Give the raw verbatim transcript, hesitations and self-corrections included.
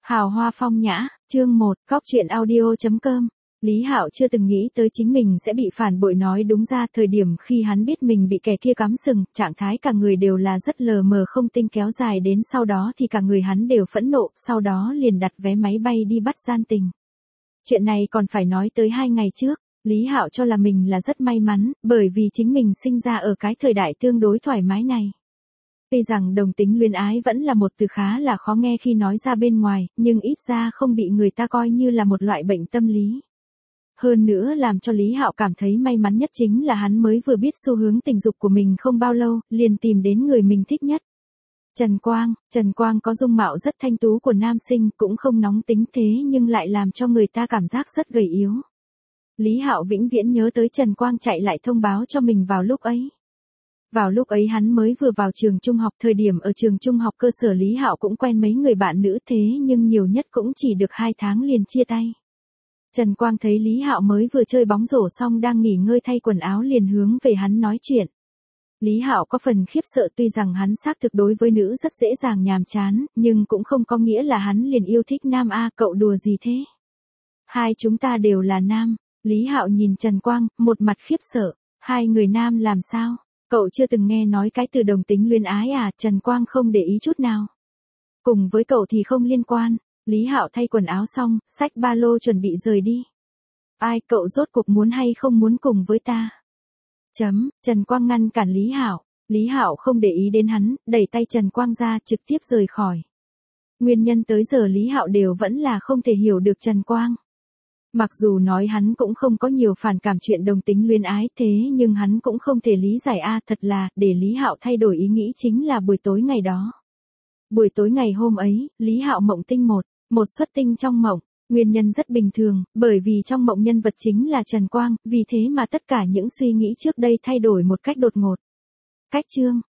Hào hoa phong nhã, chương một, góc truyện audio chấm com. Lý Hạo chưa từng nghĩ tới chính mình sẽ bị phản bội, nói đúng ra thời điểm khi hắn biết mình bị kẻ kia cắm sừng, trạng thái cả người đều là rất lờ mờ không tinh, kéo dài đến sau đó thì cả người hắn đều phẫn nộ, sau đó liền đặt vé máy bay đi bắt gian tình. Chuyện này còn phải nói tới hai ngày trước, Lý Hạo cho là mình là rất may mắn, bởi vì chính mình sinh ra ở cái thời đại tương đối thoải mái này. Tuy rằng đồng tính luyến ái vẫn là một từ khá là khó nghe khi nói ra bên ngoài, nhưng ít ra không bị người ta coi như là một loại bệnh tâm lý. Hơn nữa làm cho Lý Hạo cảm thấy may mắn nhất chính là hắn mới vừa biết xu hướng tình dục của mình không bao lâu, liền tìm đến người mình thích nhất. Trần Quang, Trần Quang có dung mạo rất thanh tú của nam sinh, cũng không nóng tính thế nhưng lại làm cho người ta cảm giác rất gầy yếu. Lý Hạo vĩnh viễn nhớ tới Trần Quang chạy lại thông báo cho mình vào lúc ấy. Vào lúc ấy hắn mới vừa vào trường trung học, thời điểm ở trường trung học cơ sở Lý Hạo cũng quen mấy người bạn nữ thế nhưng nhiều nhất cũng chỉ được hai tháng liền chia tay. Trần Quang thấy Lý Hạo mới vừa chơi bóng rổ xong đang nghỉ ngơi thay quần áo liền hướng về hắn nói chuyện. Lý Hạo có phần khiếp sợ, tuy rằng hắn xác thực đối với nữ rất dễ dàng nhàm chán, nhưng cũng không có nghĩa là hắn liền yêu thích nam a, cậu đùa gì thế? Hai chúng ta đều là nam. Lý Hạo nhìn Trần Quang, một mặt khiếp sợ, hai người nam làm sao? Cậu chưa từng nghe nói cái từ đồng tính luyến ái à? Trần Quang không để ý chút nào. Cùng với cậu thì không liên quan. Lý Hạo thay quần áo xong, xách ba lô chuẩn bị rời đi. Ai, cậu rốt cuộc muốn hay không muốn cùng với ta? Chấm, Trần Quang ngăn cản Lý Hạo. Lý Hạo không để ý đến hắn, đẩy tay Trần Quang ra trực tiếp rời khỏi. Nguyên nhân tới giờ Lý Hạo đều vẫn là không thể hiểu được Trần Quang. Mặc dù nói hắn cũng không có nhiều phản cảm chuyện đồng tính luyến ái thế nhưng hắn cũng không thể lý giải a, thật là, để Lý Hạo thay đổi ý nghĩ chính là buổi tối ngày đó. Buổi tối ngày hôm ấy, Lý Hạo mộng tinh một, một xuất tinh trong mộng, nguyên nhân rất bình thường, bởi vì trong mộng nhân vật chính là Trần Quang, vì thế mà tất cả những suy nghĩ trước đây thay đổi một cách đột ngột. Cách chương,